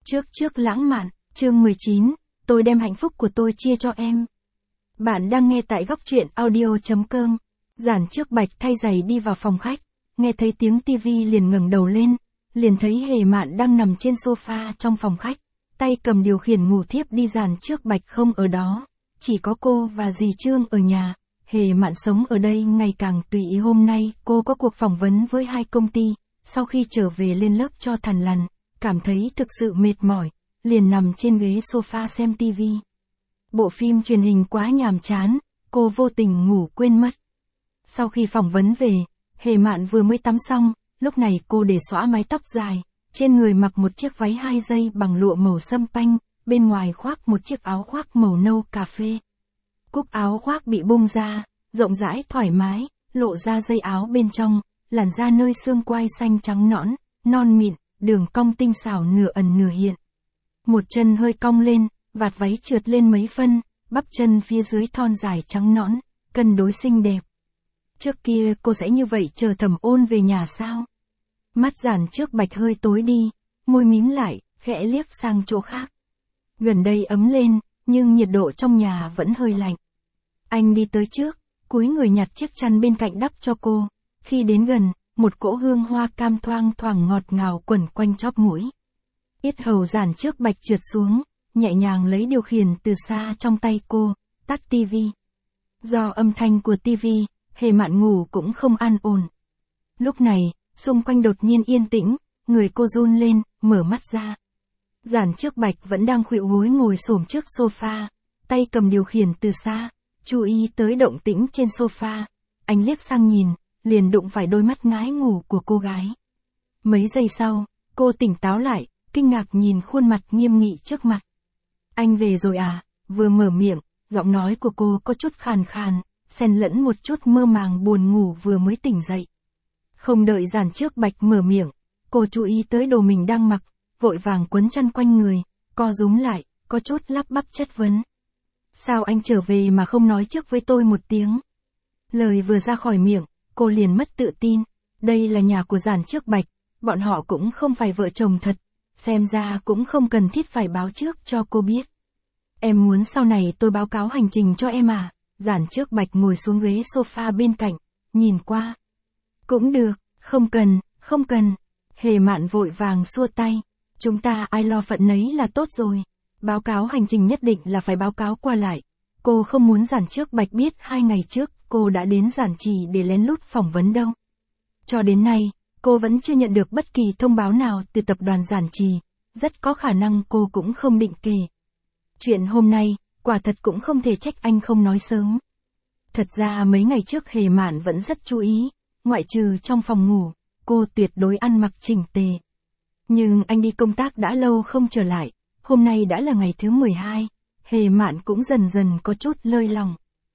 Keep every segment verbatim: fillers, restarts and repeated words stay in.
Trước trước lãng mạn, chương mười chín, tôi đem hạnh phúc của tôi chia cho em. Bạn đang nghe tại góc truyện audio chấm com. Giản Trước Bạch thay giày đi vào phòng khách, nghe thấy tiếng tivi liền ngẩng đầu lên, liền thấy Hề Mạn đang nằm trên sofa trong phòng khách, tay cầm điều khiển ngủ thiếp đi. Giản Trước Bạch không ở đó, chỉ có cô và dì Trương ở nhà. Hề Mạn sống ở đây ngày càng tùy ý. Hôm nay cô có cuộc phỏng vấn với hai công ty, sau khi trở về lên lớp cho thằn lằn, cảm thấy thực sự mệt mỏi, liền nằm trên ghế sofa xem tivi. Bộ phim truyền hình quá nhàm chán, cô vô tình ngủ quên mất. Sau khi phỏng vấn về, Hề Mạn vừa mới tắm xong, lúc này cô để xõa mái tóc dài, trên người mặc một chiếc váy hai dây bằng lụa màu sâm panh, bên ngoài khoác một chiếc áo khoác màu nâu cà phê. Cúc áo khoác bị bung ra, rộng rãi thoải mái, lộ ra dây áo bên trong, làn da nơi xương quai xanh trắng nõn, non mịn, đường cong tinh xảo nửa ẩn nửa hiện. Một chân hơi cong lên, vạt váy trượt lên mấy phân, bắp chân phía dưới thon dài trắng nõn, cân đối xinh đẹp. Trước kia cô sẽ như vậy chờ Thẩm Ôn về nhà sao? Mắt Giản Trước Bạch hơi tối đi, môi mím lại, khẽ liếc sang chỗ khác. Gần đây ấm lên, nhưng nhiệt độ trong nhà vẫn hơi lạnh. Anh đi tới trước, cúi người nhặt chiếc chăn bên cạnh đắp cho cô. Khi đến gần, một cỗ hương hoa cam thoang thoảng ngọt ngào quẩn quanh chóp mũi. Yết hầu Giản Trước Bạch trượt xuống, nhẹ nhàng lấy điều khiển từ xa trong tay cô, tắt tivi. Do âm thanh của tivi, Hề Mạn ngủ cũng không an ổn. Lúc này, xung quanh đột nhiên yên tĩnh, người cô run lên, mở mắt ra. Giản Trước Bạch vẫn đang khuỵu gối ngồi xổm trước sofa, tay cầm điều khiển từ xa, chú ý tới động tĩnh trên sofa. Anh liếc sang nhìn, liền đụng phải đôi mắt ngái ngủ của cô gái. Mấy giây sau, cô tỉnh táo lại, kinh ngạc nhìn khuôn mặt nghiêm nghị trước mặt. Anh về rồi à? Vừa mở miệng, giọng nói của cô có chút khàn khàn, xen lẫn một chút mơ màng buồn ngủ vừa mới tỉnh dậy. Không đợi Giản Trước Bạch mở miệng, cô chú ý tới đồ mình đang mặc, vội vàng quấn chăn quanh người, co rúm lại, có chút lắp bắp chất vấn. Sao anh trở về mà không nói trước với tôi một tiếng? Lời vừa ra khỏi miệng, cô liền mất tự tin. Đây là nhà của Giản Trước Bạch, bọn họ cũng không phải vợ chồng thật, xem ra cũng không cần thiết phải báo trước cho cô biết. Em muốn sau này tôi báo cáo hành trình cho em à? Giản Trước Bạch ngồi xuống ghế sofa bên cạnh, nhìn qua. Cũng được, không cần, không cần. Hề Mạn vội vàng xua tay. Chúng ta ai lo phận nấy là tốt rồi. Báo cáo hành trình nhất định là phải báo cáo qua lại. Cô không muốn Giản Trước Bạch biết hai ngày trước cô đã đến Giản Trì để lén lút phỏng vấn đâu. Cho đến nay, cô vẫn chưa nhận được bất kỳ thông báo nào từ tập đoàn Giản Trì, rất có khả năng cô cũng không định kể. Chuyện hôm nay, quả thật cũng không thể trách anh không nói sớm. Thật ra mấy ngày trước Hề Mạn vẫn rất chú ý, ngoại trừ trong phòng ngủ, cô tuyệt đối ăn mặc chỉnh tề. Nhưng anh đi công tác đã lâu không trở lại, hôm nay đã là ngày thứ mười hai, Hề Mạn cũng dần dần có chút lơi lòng.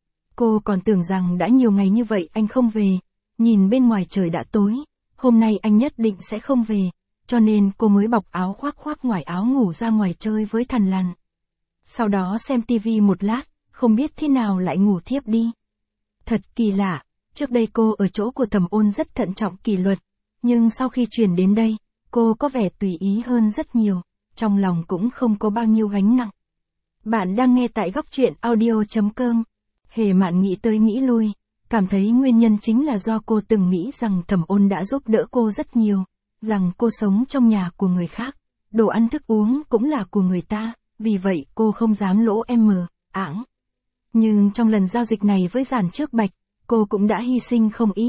Cô còn tưởng rằng đã nhiều ngày như vậy anh không về, nhìn bên ngoài trời đã tối, hôm nay anh nhất định sẽ không về, cho nên cô mới bọc áo khoác khoác ngoài áo ngủ ra ngoài chơi với thằn lằn. Sau đó xem tivi một lát, không biết thế nào lại ngủ thiếp đi. Thật kỳ lạ, trước đây cô ở chỗ của Thẩm Ôn rất thận trọng kỷ luật, nhưng sau khi chuyển đến đây, cô có vẻ tùy ý hơn rất nhiều, trong lòng cũng không có bao nhiêu gánh nặng. Bạn đang nghe tại góc truyện audio chấm com. Hề Mạn nghĩ tới nghĩ lui, cảm thấy nguyên nhân chính là do cô từng nghĩ rằng Thẩm Ôn đã giúp đỡ cô rất nhiều, rằng cô sống trong nhà của người khác, đồ ăn thức uống cũng là của người ta, vì vậy cô không dám lỗ em mờ, ảng. Nhưng trong lần giao dịch này với Giản Trước Bạch, cô cũng đã hy sinh không ít.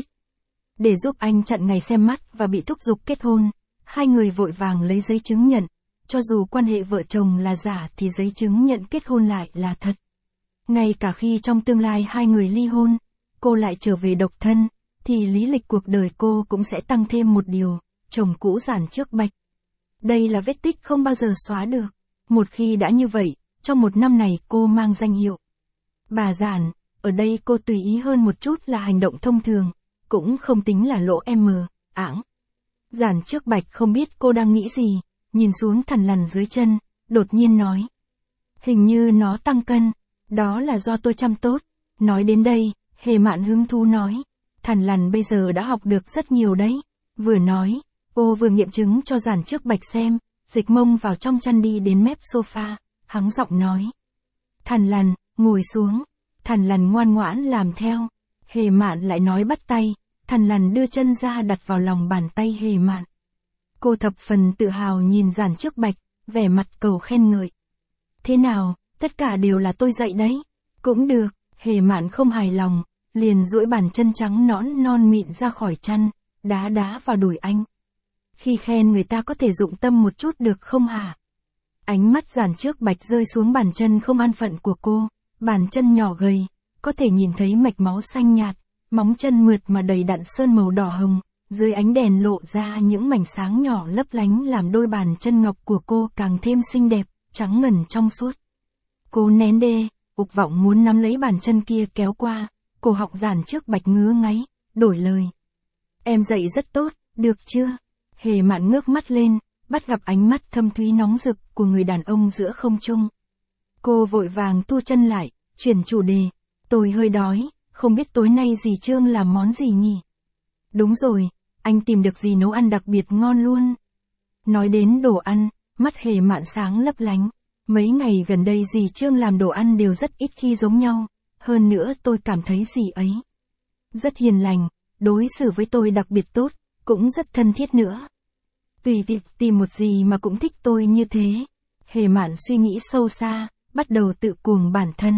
Để giúp anh chặn ngày xem mắt và bị thúc giục kết hôn, hai người vội vàng lấy giấy chứng nhận, cho dù quan hệ vợ chồng là giả thì giấy chứng nhận kết hôn lại là thật. Ngay cả khi trong tương lai hai người ly hôn, cô lại trở về độc thân, thì lý lịch cuộc đời cô cũng sẽ tăng thêm một điều, chồng cũ Giản Trước Bạch. Đây là vết tích không bao giờ xóa được. Một khi đã như vậy, trong một năm này cô mang danh hiệu bà Giản, ở đây cô tùy ý hơn một chút là hành động thông thường, cũng không tính là lỗ em mờ, ảng. Giản Trước Bạch không biết cô đang nghĩ gì, nhìn xuống thằn lằn dưới chân, đột nhiên nói. Hình như nó tăng cân, đó là do tôi chăm tốt. Nói đến đây, Hề Mạn hứng thú nói, thằn lằn bây giờ đã học được rất nhiều đấy. Vừa nói, cô vừa nghiệm chứng cho Giản Trước Bạch xem, dịch mông vào trong chăn đi đến mép sofa, hắng giọng nói. Thằn Lằn, ngồi xuống. Thằn Lằn ngoan ngoãn làm theo. Hề Mạn lại nói bắt tay, Thằn Lằn đưa chân ra đặt vào lòng bàn tay Hề Mạn. Cô thập phần tự hào nhìn Giản Trước Bạch, vẻ mặt cầu khen ngợi. Thế nào, tất cả đều là tôi dạy đấy. Cũng được, Hề Mạn không hài lòng, liền duỗi bàn chân trắng nõn non mịn ra khỏi chăn, đá đá vào đùi anh. Khi khen người ta có thể dụng tâm một chút được không hả? Ánh mắt Giản Trước Bạch rơi xuống bàn chân không an phận của cô, bàn chân nhỏ gầy, có thể nhìn thấy mạch máu xanh nhạt, móng chân mượt mà đầy đặn sơn màu đỏ hồng, dưới ánh đèn lộ ra những mảnh sáng nhỏ lấp lánh làm đôi bàn chân ngọc của cô càng thêm xinh đẹp, trắng ngần trong suốt. Cô nén đê, ục vọng muốn nắm lấy bàn chân kia kéo qua, cổ họng Giản Trước Bạch ngứa ngáy, đổi lời. Em dạy rất tốt, được chưa? Hề Mạn ngước mắt lên, bắt gặp ánh mắt thâm thúy nóng rực của người đàn ông giữa không trung. Cô vội vàng thu chân lại, chuyển chủ đề. Tôi hơi đói, không biết tối nay dì Trương làm món gì nhỉ? Đúng rồi, anh tìm được gì nấu ăn đặc biệt ngon luôn. Nói đến đồ ăn, mắt Hề Mạn sáng lấp lánh. Mấy ngày gần đây dì Trương làm đồ ăn đều rất ít khi giống nhau, hơn nữa tôi cảm thấy dì ấy rất hiền lành, đối xử với tôi đặc biệt tốt, cũng rất thân thiết nữa. Tùy tiện tìm một gì mà cũng thích tôi như thế. Hề Mạn suy nghĩ sâu xa, bắt đầu tự cuồng bản thân.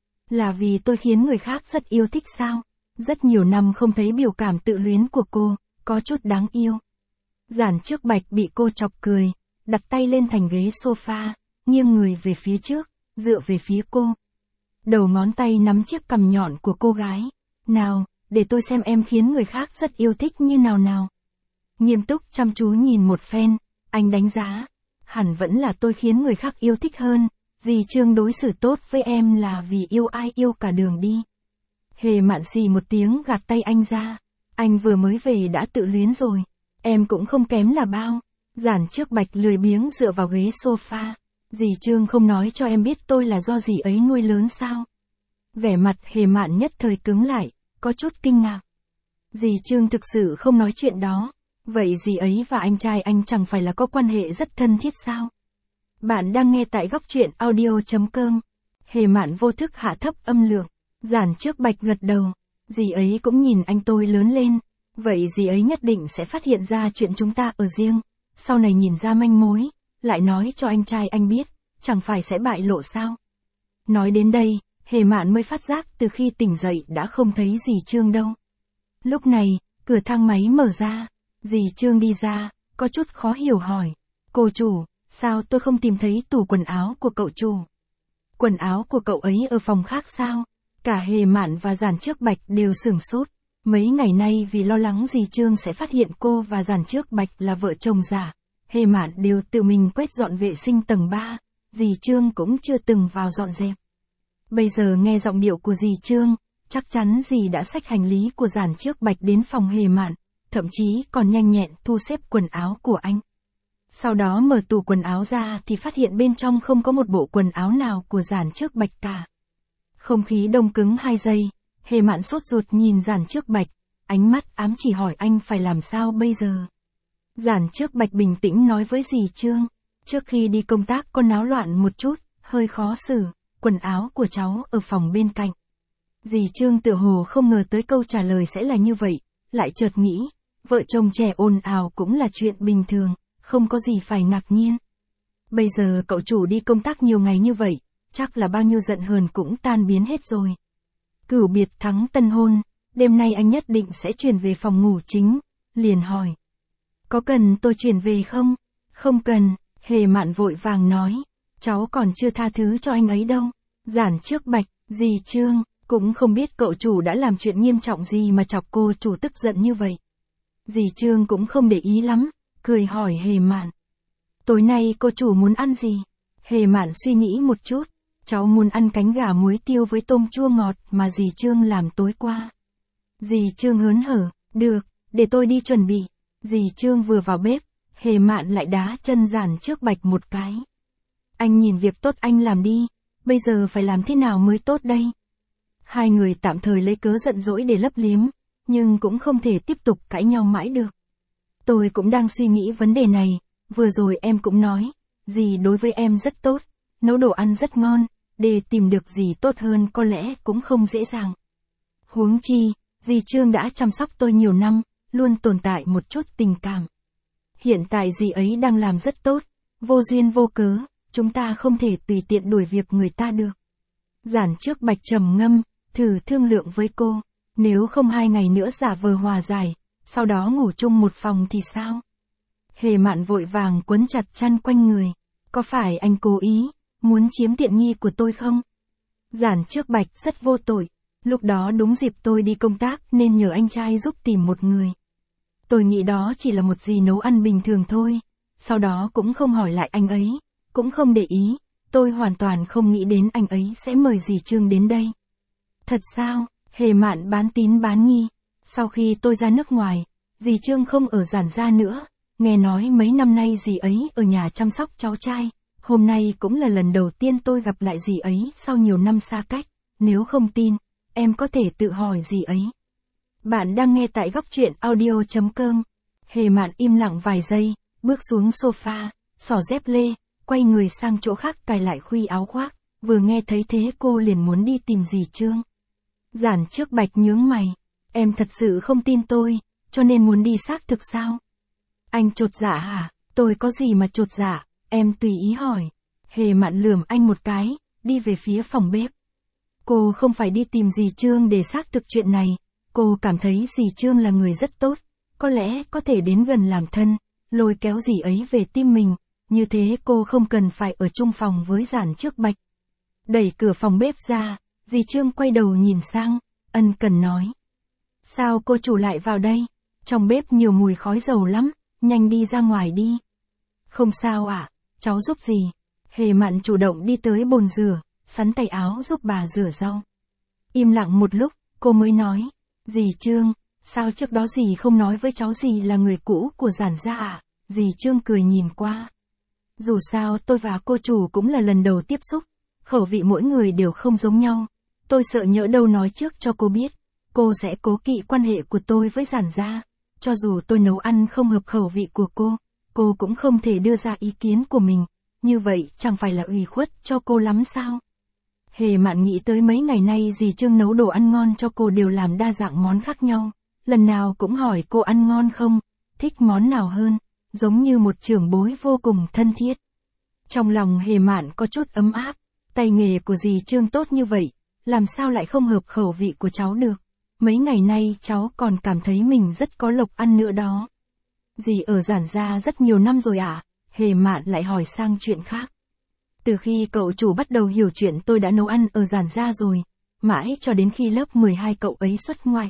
Là vì tôi khiến người khác rất yêu thích sao? Rất nhiều năm không thấy biểu cảm tự luyến của cô, có chút đáng yêu. Giản Trước Bạch bị cô chọc cười, đặt tay lên thành ghế sofa, nghiêng người về phía trước, dựa về phía cô. Đầu ngón tay nắm chiếc cằm nhọn của cô gái. Nào, để tôi xem em khiến người khác rất yêu thích như nào nào. Nghiêm túc chăm chú nhìn một phen, anh đánh giá. Hẳn vẫn là tôi khiến người khác yêu thích hơn. Dì Trương đối xử tốt với em là vì yêu ai yêu cả đường đi. Hề Mạn xì một tiếng gạt tay anh ra. Anh vừa mới về đã tự luyến rồi. Em cũng không kém là bao. Giản Trước Bạch lười biếng dựa vào ghế sofa. Dì Trương không nói cho em biết tôi là do dì ấy nuôi lớn sao? Vẻ mặt Hề Mạn nhất thời cứng lại, có chút kinh ngạc. Dì Trương thực sự không nói chuyện đó. Vậy dì ấy và anh trai anh chẳng phải là có quan hệ rất thân thiết sao? Bạn đang nghe tại góc truyện audio chấm com. Hề Mạn vô thức hạ thấp âm lượng. Giản Trước Bạch gật đầu. Dì ấy cũng nhìn anh tôi lớn lên. Vậy dì ấy nhất định sẽ phát hiện ra chuyện chúng ta ở riêng. Sau này nhìn ra manh mối, lại nói cho anh trai anh biết, chẳng phải sẽ bại lộ sao? Nói đến đây, Hề Mạn mới phát giác từ khi tỉnh dậy đã không thấy dì Trương đâu. Lúc này, cửa thang máy mở ra. Dì Trương đi ra, có chút khó hiểu hỏi. Cô chủ, sao tôi không tìm thấy tủ quần áo của cậu chủ? Quần áo của cậu ấy ở phòng khác sao? Cả Hề Mạn và Giản Trước Bạch đều sửng sốt. Mấy ngày nay vì lo lắng dì Trương sẽ phát hiện cô và Giản Trước Bạch là vợ chồng giả, Hề Mạn đều tự mình quét dọn vệ sinh tầng ba, dì Trương cũng chưa từng vào dọn dẹp. Bây giờ nghe giọng điệu của dì Trương, chắc chắn dì đã xách hành lý của Giản Trước Bạch đến phòng Hề Mạn, thậm chí còn nhanh nhẹn thu xếp quần áo của anh. Sau đó mở tủ quần áo ra thì phát hiện bên trong không có một bộ quần áo nào của Giản Trước Bạch cả. Không khí đông cứng hai giây, Hề Mạn sốt ruột nhìn Giản Trước Bạch, ánh mắt ám chỉ hỏi anh phải làm sao bây giờ. Giản Trước Bạch bình tĩnh nói với dì Trương, trước khi đi công tác có náo loạn một chút, hơi khó xử, quần áo của cháu ở phòng bên cạnh. Dì Trương tựa hồ không ngờ tới câu trả lời sẽ là như vậy, lại chợt nghĩ, vợ chồng trẻ ồn ào cũng là chuyện bình thường, không có gì phải ngạc nhiên. Bây giờ cậu chủ đi công tác nhiều ngày như vậy, chắc là bao nhiêu giận hờn cũng tan biến hết rồi. Cửu biệt thắng tân hôn, đêm nay anh nhất định sẽ chuyển về phòng ngủ chính, liền hỏi. Có cần tôi chuyển về không? Không cần, Hề Mạn vội vàng nói, cháu còn chưa tha thứ cho anh ấy đâu. Giản Trước Bạch, dì Trương, cũng không biết cậu chủ đã làm chuyện nghiêm trọng gì mà chọc cô chủ tức giận như vậy. Dì Trương cũng không để ý lắm, cười hỏi Hề Mạn. Tối nay cô chủ muốn ăn gì? Hề Mạn suy nghĩ một chút, cháu muốn ăn cánh gà muối tiêu với tôm chua ngọt mà dì Trương làm tối qua. Dì Trương hớn hở, được, để tôi đi chuẩn bị. Dì Trương vừa vào bếp, Hề Mạn lại đá chân Giản Trước Bạch một cái. Anh nhìn việc tốt anh làm đi, bây giờ phải làm thế nào mới tốt đây? Hai người tạm thời lấy cớ giận dỗi để lấp liếm, nhưng cũng không thể tiếp tục cãi nhau mãi được. Tôi cũng đang suy nghĩ vấn đề này, vừa rồi em cũng nói, dì đối với em rất tốt, nấu đồ ăn rất ngon, để tìm được dì tốt hơn có lẽ cũng không dễ dàng. Huống chi, dì Trương đã chăm sóc tôi nhiều năm, luôn tồn tại một chút tình cảm. Hiện tại dì ấy đang làm rất tốt, vô duyên vô cớ, chúng ta không thể tùy tiện đuổi việc người ta được. Giản Trước Bạch trầm ngâm, thử thương lượng với cô, nếu không hai ngày nữa giả vờ hòa giải, sau đó ngủ chung một phòng thì sao? Hề Mạn vội vàng quấn chặt chăn quanh người, có phải anh cố ý, muốn chiếm tiện nghi của tôi không? Giản Trước Bạch rất vô tội, lúc đó đúng dịp tôi đi công tác nên nhờ anh trai giúp tìm một người. Tôi nghĩ đó chỉ là một dì nấu ăn bình thường thôi, sau đó cũng không hỏi lại anh ấy, cũng không để ý, tôi hoàn toàn không nghĩ đến anh ấy sẽ mời dì Trương đến đây. Thật sao? Hề Mạn bán tín bán nghi, sau khi tôi ra nước ngoài, dì Trương không ở Giản gia nữa, nghe nói mấy năm nay dì ấy ở nhà chăm sóc cháu trai, hôm nay cũng là lần đầu tiên tôi gặp lại dì ấy sau nhiều năm xa cách, nếu không tin, em có thể tự hỏi dì ấy. Bạn đang nghe tại góc truyện audio chấm com. Hề Mạn im lặng vài giây, bước xuống sofa, xỏ dép lê, quay người sang chỗ khác cài lại khuy áo khoác, vừa nghe thấy thế cô liền muốn đi tìm dì Trương. Giản Trước Bạch nhướng mày, em thật sự không tin tôi, cho nên muốn đi xác thực sao? Anh chột dạ hả? Tôi có gì mà chột dạ, em tùy ý hỏi. Hề Mạn lườm anh một cái, đi về phía phòng bếp. Cô không phải đi tìm dì Trương để xác thực chuyện này, cô cảm thấy dì Trương là người rất tốt, có lẽ có thể đến gần làm thân, lôi kéo dì ấy về tim mình, như thế cô không cần phải ở chung phòng với Giản Trước Bạch. Đẩy cửa phòng bếp ra, dì Trương quay đầu nhìn sang, ân cần nói. Sao cô chủ lại vào đây? Trong bếp nhiều mùi khói dầu lắm, nhanh đi ra ngoài đi. Không sao ạ, à, cháu giúp dì. Hề Mạn chủ động đi tới bồn rửa, sắn tay áo giúp bà rửa rau. Im lặng một lúc, cô mới nói, dì Trương, sao trước đó dì không nói với cháu dì là người cũ của Giản gia à? Dì Trương cười nhìn qua. Dù sao tôi và cô chủ cũng là lần đầu tiếp xúc, khẩu vị mỗi người đều không giống nhau. Tôi sợ nhỡ đâu nói trước cho cô biết, cô sẽ cố kỵ quan hệ của tôi với Giản gia. Cho dù tôi nấu ăn không hợp khẩu vị của cô, cô cũng không thể đưa ra ý kiến của mình, như vậy chẳng phải là ủy khuất cho cô lắm sao? Hề Mạn nghĩ tới mấy ngày nay dì Trương nấu đồ ăn ngon cho cô đều làm đa dạng món khác nhau, lần nào cũng hỏi cô ăn ngon không, thích món nào hơn, giống như một trưởng bối vô cùng thân thiết. Trong lòng Hề Mạn có chút ấm áp, tay nghề của dì Trương tốt như vậy, làm sao lại không hợp khẩu vị của cháu được. Mấy ngày nay cháu còn cảm thấy mình rất có lộc ăn nữa đó. Dì ở Giản gia rất nhiều năm rồi à? Hề Mạn lại hỏi sang chuyện khác. Từ khi cậu chủ bắt đầu hiểu chuyện tôi đã nấu ăn ở Giản gia rồi, mãi cho đến khi lớp mười hai cậu ấy xuất ngoại.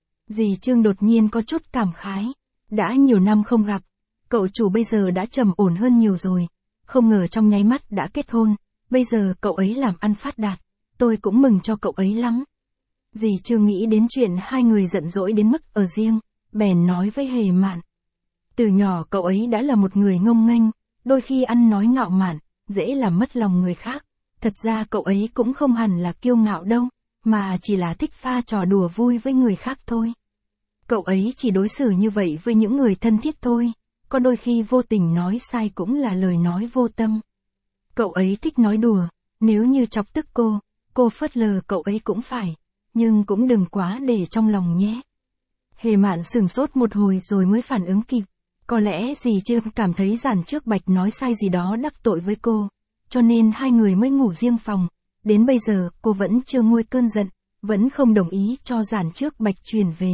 Dì Trương đột nhiên có chút cảm khái. Đã nhiều năm không gặp, cậu chủ bây giờ đã trầm ổn hơn nhiều rồi. Không ngờ trong nháy mắt đã kết hôn, bây giờ cậu ấy làm ăn phát đạt. Tôi cũng mừng cho cậu ấy lắm. Dì Trương nghĩ đến chuyện hai người giận dỗi đến mức ở riêng, bèn nói với Hề Mạn. Từ nhỏ cậu ấy đã là một người ngông nghênh, đôi khi ăn nói ngạo mạn, dễ làm mất lòng người khác. Thật ra cậu ấy cũng không hẳn là kiêu ngạo đâu, mà chỉ là thích pha trò đùa vui với người khác thôi. Cậu ấy chỉ đối xử như vậy với những người thân thiết thôi, có đôi khi vô tình nói sai cũng là lời nói vô tâm. Cậu ấy thích nói đùa, nếu như chọc tức cô, cô phớt lờ cậu ấy cũng phải, nhưng cũng đừng quá để trong lòng nhé. Hề Mạn sửng sốt một hồi rồi mới phản ứng kịp. Có lẽ dì Trương cảm thấy Giản Trước Bạch nói sai gì đó đắc tội với cô, cho nên hai người mới ngủ riêng phòng. Đến bây giờ cô vẫn chưa nguôi cơn giận, vẫn không đồng ý cho Giản Trước Bạch chuyển về.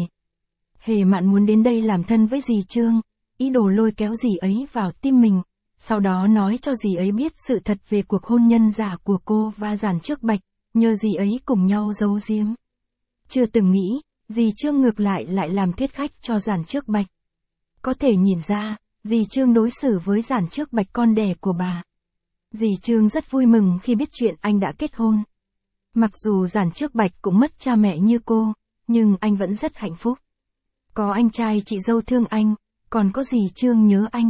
Hề Mạn muốn đến đây làm thân với dì Trương, ý đồ lôi kéo dì ấy vào tim mình, sau đó nói cho dì ấy biết sự thật về cuộc hôn nhân giả của cô và Giản Trước Bạch, nhờ dì ấy cùng nhau giấu giếm. Chưa từng nghĩ, dì Trương ngược lại lại làm thuyết khách cho Giản Trước Bạch. Có thể nhìn ra, dì Trương đối xử với Giản Trước Bạch con đẻ của bà. Dì Trương rất vui mừng khi biết chuyện anh đã kết hôn. Mặc dù Giản Trước Bạch cũng mất cha mẹ như cô, nhưng anh vẫn rất hạnh phúc. Có anh trai chị dâu thương anh, còn có dì Trương nhớ anh.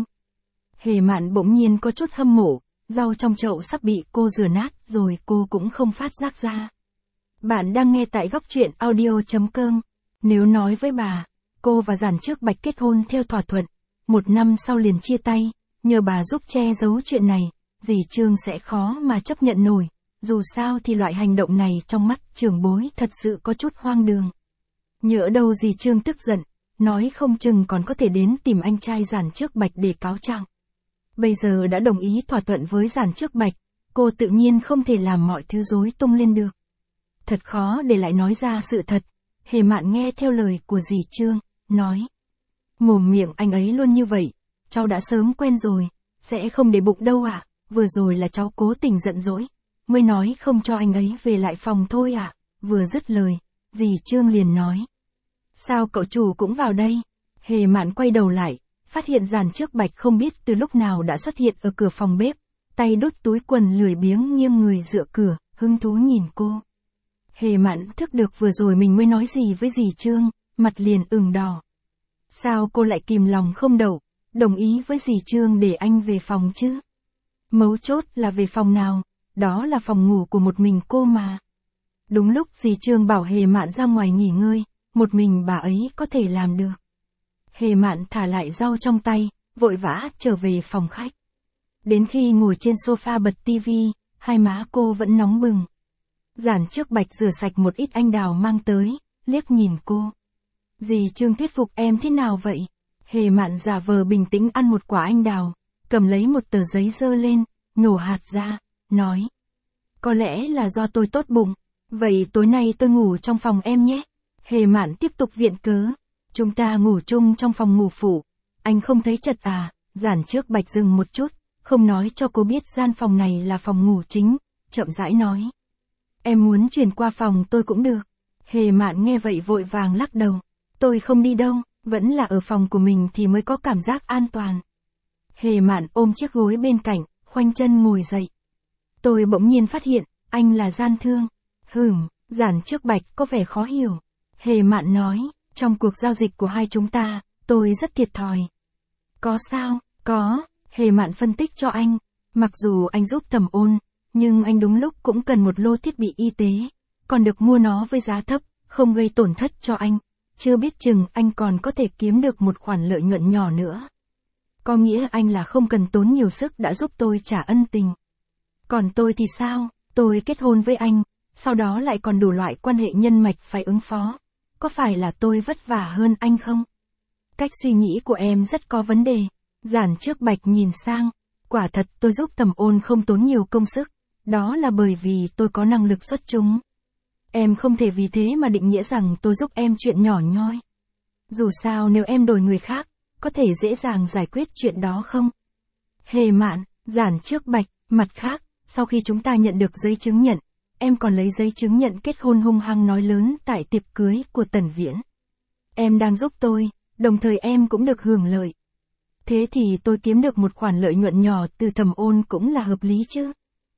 Hề Mạn bỗng nhiên có chút hâm mộ, rau trong chậu sắp bị cô rửa nát rồi cô cũng không phát giác ra. Bạn đang nghe tại góc truyện audio chấm com. Nếu nói với bà, cô và Giản Trước Bạch kết hôn theo thỏa thuận, một năm sau liền chia tay, nhờ bà giúp che giấu chuyện này, dì Trương sẽ khó mà chấp nhận nổi, dù sao thì loại hành động này trong mắt trưởng bối thật sự có chút hoang đường. Nhỡ đâu dì Trương tức giận, nói không chừng còn có thể đến tìm anh trai Giản Trước Bạch để cáo trạng. Bây giờ đã đồng ý thỏa thuận với Giản Trước Bạch, cô tự nhiên không thể làm mọi thứ rối tung lên được. Thật khó để lại nói ra sự thật. Hề Mạn nghe theo lời của dì Trương, nói. Mồm miệng anh ấy luôn như vậy, cháu đã sớm quen rồi, sẽ không để bụng đâu ạ, à? Vừa rồi là cháu cố tình giận dỗi, mới nói không cho anh ấy về lại phòng thôi ạ. À? Vừa dứt lời, dì Trương liền nói. Sao cậu chủ cũng vào đây? Hề Mạn quay đầu lại, phát hiện Giản Trước Bạch không biết từ lúc nào đã xuất hiện ở cửa phòng bếp, tay đút túi quần lười biếng nghiêng người dựa cửa, hứng thú nhìn cô. Hề Mạn thức được vừa rồi mình mới nói gì với dì Trương, mặt liền ửng đỏ. Sao cô lại kìm lòng không đậu, đồng ý với dì Trương để anh về phòng chứ? Mấu chốt là về phòng nào, đó là phòng ngủ của một mình cô mà. Đúng lúc dì Trương bảo Hề Mạn ra ngoài nghỉ ngơi, một mình bà ấy có thể làm được. Hề Mạn thả lại rau trong tay, vội vã trở về phòng khách. Đến khi ngồi trên sofa bật tivi, hai má cô vẫn nóng bừng. Giản Trước Bạch rửa sạch một ít anh đào mang tới, liếc nhìn cô. Dì Trương thuyết phục em thế nào vậy? Hề Mạn giả vờ bình tĩnh ăn một quả anh đào, cầm lấy một tờ giấy dơ lên, nhổ hạt ra, nói. Có lẽ là do tôi tốt bụng, vậy tối nay tôi ngủ trong phòng em nhé. Hề Mạn tiếp tục viện cớ. Chúng ta ngủ chung trong phòng ngủ phụ. Anh không thấy chật à? Giản Trước Bạch dừng một chút, không nói cho cô biết gian phòng này là phòng ngủ chính, chậm rãi nói. Em muốn chuyển qua phòng tôi cũng được. Hề Mạn nghe vậy vội vàng lắc đầu. Tôi không đi đâu, vẫn là ở phòng của mình thì mới có cảm giác an toàn. Hề Mạn ôm chiếc gối bên cạnh, khoanh chân ngồi dậy. Tôi bỗng nhiên phát hiện, anh là gian thương. Hửm, Giản Trước Bạch có vẻ khó hiểu. Hề Mạn nói, trong cuộc giao dịch của hai chúng ta, tôi rất thiệt thòi. Có sao? Có, Hề Mạn phân tích cho anh. Mặc dù anh giúp Thẩm Ôn, nhưng anh đúng lúc cũng cần một lô thiết bị y tế, còn được mua nó với giá thấp, không gây tổn thất cho anh. Chưa biết chừng anh còn có thể kiếm được một khoản lợi nhuận nhỏ nữa. Có nghĩa anh là không cần tốn nhiều sức đã giúp tôi trả ân tình. Còn tôi thì sao? Tôi kết hôn với anh, sau đó lại còn đủ loại quan hệ nhân mạch phải ứng phó. Có phải là tôi vất vả hơn anh không? Cách suy nghĩ của em rất có vấn đề. Giản Trước Bạch nhìn sang. Quả thật tôi giúp Thẩm Ôn không tốn nhiều công sức. Đó là bởi vì tôi có năng lực xuất chúng. Em không thể vì thế mà định nghĩa rằng tôi giúp em chuyện nhỏ nhoi. Dù sao nếu em đổi người khác, có thể dễ dàng giải quyết chuyện đó không? Hề Mạn, Giản Trước Bạch, mặt khác, sau khi chúng ta nhận được giấy chứng nhận, em còn lấy giấy chứng nhận kết hôn hung hăng nói lớn tại tiệc cưới của Tần Viễn. Em đang giúp tôi, đồng thời em cũng được hưởng lợi. Thế thì tôi kiếm được một khoản lợi nhuận nhỏ từ Thẩm Ôn cũng là hợp lý chứ.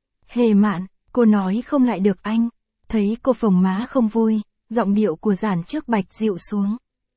Hề Mạn, cô nói không lại được anh. Thấy cô phồng má không vui, giọng điệu của Giản Trước Bạch dịu xuống.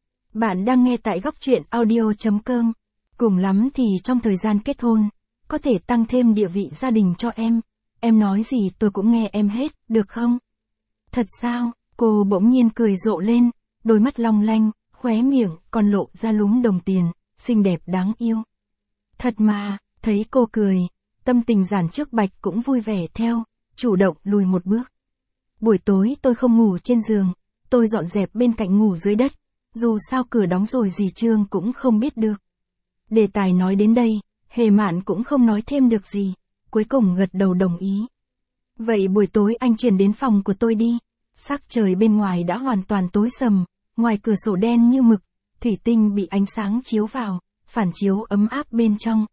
Bạn đang nghe tại góc truyện audio chấm com. Cùng lắm thì trong thời gian kết hôn, có thể tăng thêm địa vị gia đình cho em. Em nói gì tôi cũng nghe em hết, được không? Thật sao? Cô bỗng nhiên cười rộ lên, đôi mắt long lanh, khóe miệng còn lộ ra lúm đồng tiền, xinh đẹp đáng yêu. Thật mà, thấy cô cười, tâm tình Giản Trước Bạch cũng vui vẻ theo, chủ động lùi một bước. Buổi tối tôi không ngủ trên giường, tôi dọn dẹp bên cạnh ngủ dưới đất, dù sao cửa đóng rồi dì Trương cũng không biết được. Đề tài nói đến đây, Hề Mạn cũng không nói thêm được gì, cuối cùng gật đầu đồng ý. Vậy buổi tối anh chuyển đến phòng của tôi đi. Sắc trời bên ngoài đã hoàn toàn tối sầm, ngoài cửa sổ đen như mực, thủy tinh bị ánh sáng chiếu vào, phản chiếu ấm áp bên trong.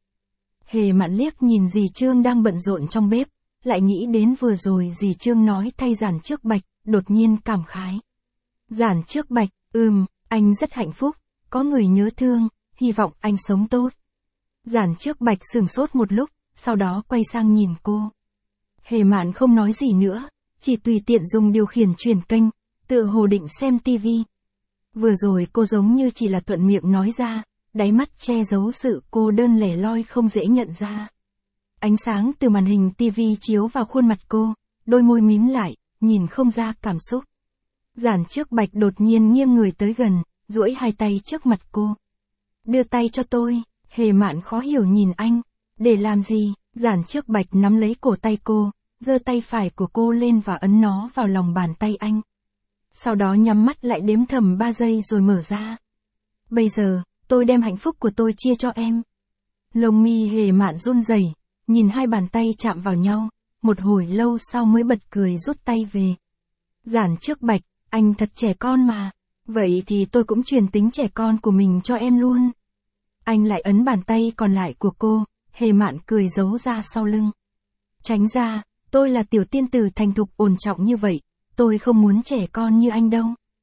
Hề Mạn liếc nhìn dì Trương đang bận rộn trong bếp, lại nghĩ đến vừa rồi dì Trương nói thay Giản Trước Bạch, đột nhiên cảm khái. Giản Trước Bạch, ừm, anh rất hạnh phúc, có người nhớ thương, hy vọng anh sống tốt. Giản Trước Bạch sửng sốt một lúc, sau đó quay sang nhìn cô. Hề Mạn không nói gì nữa, chỉ tùy tiện dùng điều khiển chuyển kênh, tựa hồ định xem tivi. Vừa rồi cô giống như chỉ là thuận miệng nói ra, đáy mắt che giấu sự cô đơn lẻ loi không dễ nhận ra. Ánh sáng từ màn hình tivi chiếu vào khuôn mặt cô, đôi môi mím lại, nhìn không ra cảm xúc. Giản Trước Bạch đột nhiên nghiêng người tới gần, duỗi hai tay trước mặt cô. Đưa tay cho tôi. Hề Mạn khó hiểu nhìn anh, Để làm gì? Giản Trước Bạch nắm lấy cổ tay cô, giơ tay phải của cô lên và ấn nó vào lòng bàn tay anh. Sau đó nhắm mắt lại đếm thầm ba giây rồi mở ra. Bây giờ, tôi đem hạnh phúc của tôi chia cho em. Lông mi Hề Mạn run rẩy, nhìn hai bàn tay chạm vào nhau, một hồi lâu sau mới bật cười rút tay về. Giản Trước Bạch, anh thật trẻ con mà. Vậy thì tôi cũng truyền tính trẻ con của mình cho em luôn. Anh lại ấn bàn tay còn lại của cô, Hề Mạn cười giấu ra sau lưng. Tránh ra, tôi là tiểu tiên tử thành thục ổn trọng như vậy, tôi không muốn trẻ con như anh đâu.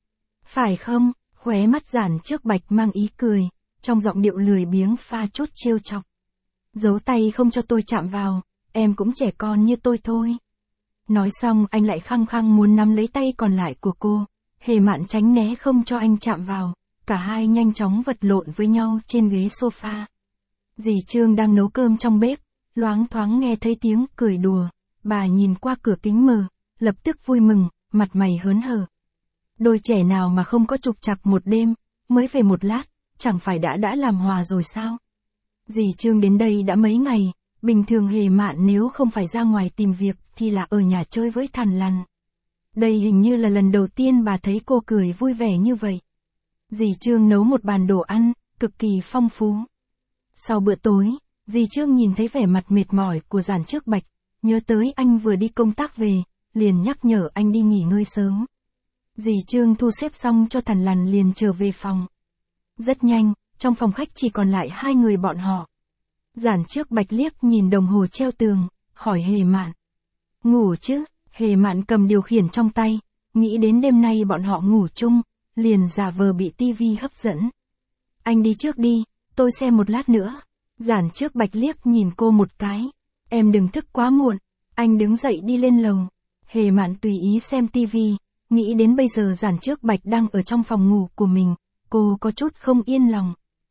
Phải không? Khóe mắt Giản Trước Bạch mang ý cười, trong giọng điệu lười biếng pha chút trêu chọc. Giấu tay không cho tôi chạm vào, em cũng trẻ con như tôi thôi. Nói xong anh lại khăng khăng muốn nắm lấy tay còn lại của cô, Hề Mạn tránh né không cho anh chạm vào, cả hai nhanh chóng vật lộn với nhau trên ghế sofa. Dì Trương đang nấu cơm trong bếp, loáng thoáng nghe thấy tiếng cười đùa, bà nhìn qua cửa kính mờ, lập tức vui mừng, mặt mày hớn hở. Đôi trẻ nào mà không có trục trặc một đêm, mới về một lát, chẳng phải đã đã làm hòa rồi sao? Dì Trương đến đây đã mấy ngày, bình thường Hề Mạn nếu không phải ra ngoài tìm việc thì là ở nhà chơi với Thằn Lằn. Đây hình như là lần đầu tiên bà thấy cô cười vui vẻ như vậy. Dì Trương nấu một bàn đồ ăn, cực kỳ phong phú. Sau bữa tối, dì Trương nhìn thấy vẻ mặt mệt mỏi của Giản Trước Bạch, nhớ tới anh vừa đi công tác về, liền nhắc nhở anh đi nghỉ ngơi sớm. Dì Trương thu xếp xong cho Thằn Lằn liền trở về phòng. Rất nhanh, trong phòng khách chỉ còn lại hai người bọn họ. Giản Trước Bạch liếc nhìn đồng hồ treo tường, hỏi Hề Mạn. Ngủ chứ? Hề Mạn cầm điều khiển trong tay, nghĩ đến đêm nay bọn họ ngủ chung, liền giả vờ bị tivi hấp dẫn. Anh đi trước đi, tôi xem một lát nữa. Giản Trước Bạch liếc nhìn cô một cái. Em đừng thức quá muộn. Anh đứng dậy đi lên lầu. Hề Mạn tùy ý xem tivi, nghĩ đến bây giờ Giản Trước Bạch đang ở trong phòng ngủ của mình, cô có chút không yên lòng.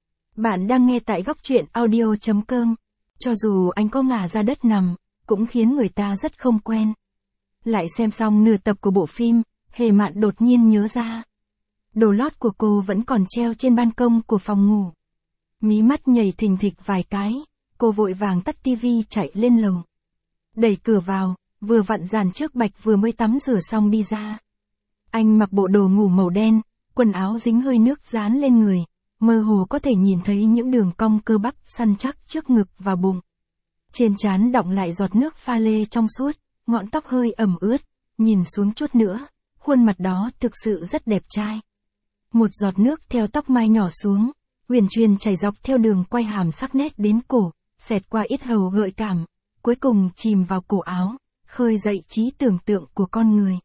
Bạn đang nghe tại góc truyện audio chấm com. Cho dù anh có ngả ra đất nằm, cũng khiến người ta rất không quen. Lại xem xong nửa tập của bộ phim, Hề Mạn đột nhiên nhớ ra. Đồ lót của cô vẫn còn treo trên ban công của phòng ngủ. Mí mắt nhảy thình thịch vài cái, cô vội vàng tắt tivi chạy lên lầu. Đẩy cửa vào, vừa vặn Giản Trước Bạch vừa mới tắm rửa xong đi ra. Anh mặc bộ đồ ngủ màu đen, quần áo dính hơi nước dán lên người, mơ hồ có thể nhìn thấy những đường cong cơ bắp săn chắc trước ngực và bụng. Trên trán đọng lại giọt nước pha lê trong suốt, ngọn tóc hơi ẩm ướt, nhìn xuống chút nữa, khuôn mặt đó thực sự rất đẹp trai. Một giọt nước theo tóc mai nhỏ xuống, huyền truyền chảy dọc theo đường quai hàm sắc nét đến cổ, xẹt qua yết hầu gợi cảm, cuối cùng chìm vào cổ áo, khơi dậy trí tưởng tượng của con người.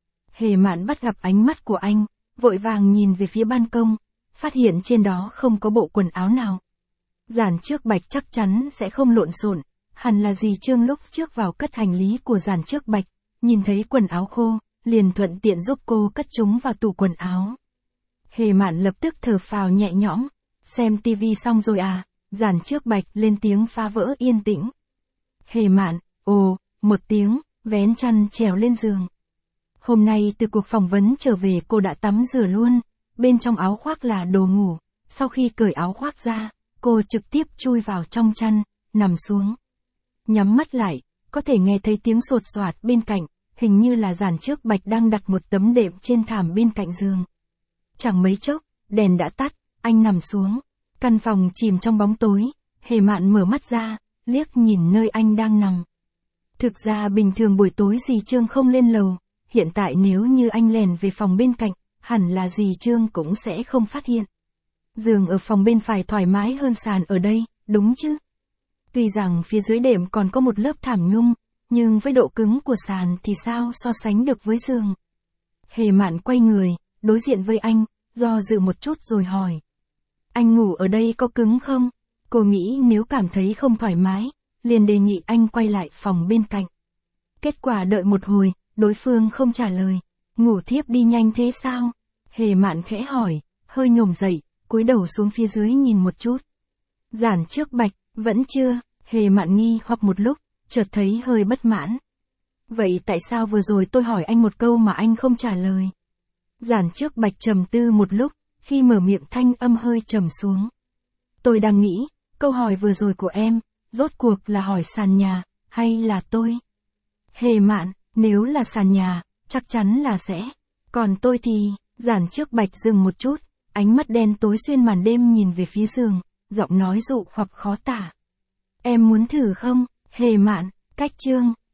Hề Mạn bắt gặp ánh mắt của anh, vội vàng nhìn về phía ban công, phát hiện trên đó không có bộ quần áo nào. Giản Trước Bạch chắc chắn sẽ không lộn xộn, hẳn là dì Trương lúc trước vào cất hành lý của Giản Trước Bạch, nhìn thấy quần áo khô, liền thuận tiện giúp cô cất chúng vào tủ quần áo. Hề Mạn lập tức thở phào nhẹ nhõm, xem tivi xong rồi à? Giản Trước Bạch lên tiếng phá vỡ yên tĩnh. Hề Mạn, ồ, một tiếng, vén chăn trèo lên giường. Hôm nay từ cuộc phỏng vấn trở về cô đã tắm rửa luôn, bên trong áo khoác là đồ ngủ, sau khi cởi áo khoác ra, cô trực tiếp chui vào trong chăn, nằm xuống. Nhắm mắt lại, có thể nghe thấy tiếng sột soạt bên cạnh, hình như là Giản Trước Bạch đang đặt một tấm đệm trên thảm bên cạnh giường. Chẳng mấy chốc, đèn đã tắt, anh nằm xuống. Căn phòng chìm trong bóng tối, Hề Mạn mở mắt ra, liếc nhìn nơi anh đang nằm. Thực ra bình thường buổi tối dì Trương không lên lầu, hiện tại nếu như anh lèn về phòng bên cạnh, hẳn là dì Trương cũng sẽ không phát hiện. Giường ở phòng bên phải thoải mái hơn sàn ở đây, đúng chứ? Tuy rằng phía dưới đệm còn có một lớp thảm nhung, nhưng với độ cứng của sàn thì sao so sánh được với giường. Hề Mạn quay người, đối diện với anh, do dự một chút rồi hỏi. Anh ngủ ở đây có cứng không? Cô nghĩ nếu cảm thấy không thoải mái, liền đề nghị anh quay lại phòng bên cạnh. Kết quả đợi một hồi, đối phương không trả lời. Ngủ thiếp đi nhanh thế sao? Hề Mạn khẽ hỏi, hơi nhổm dậy, cúi đầu xuống phía dưới nhìn một chút. Giản Trước Bạch, vẫn chưa? Hề Mạn nghi hoặc một lúc, chợt thấy hơi bất mãn. Vậy tại sao vừa rồi tôi hỏi anh một câu mà anh không trả lời? Giản Trước Bạch trầm tư một lúc, khi mở miệng thanh âm hơi trầm xuống. Tôi đang nghĩ, câu hỏi vừa rồi của em, Rốt cuộc là hỏi sàn nhà, hay là tôi? Hề Mạn, nếu là sàn nhà, chắc chắn là sẽ. Còn tôi thì, Giản Trước Bạch dừng một chút, ánh mắt đen tối xuyên màn đêm nhìn về phía giường, giọng nói dụ hoặc khó tả. Em muốn thử không, Hề Mạn, cách chương.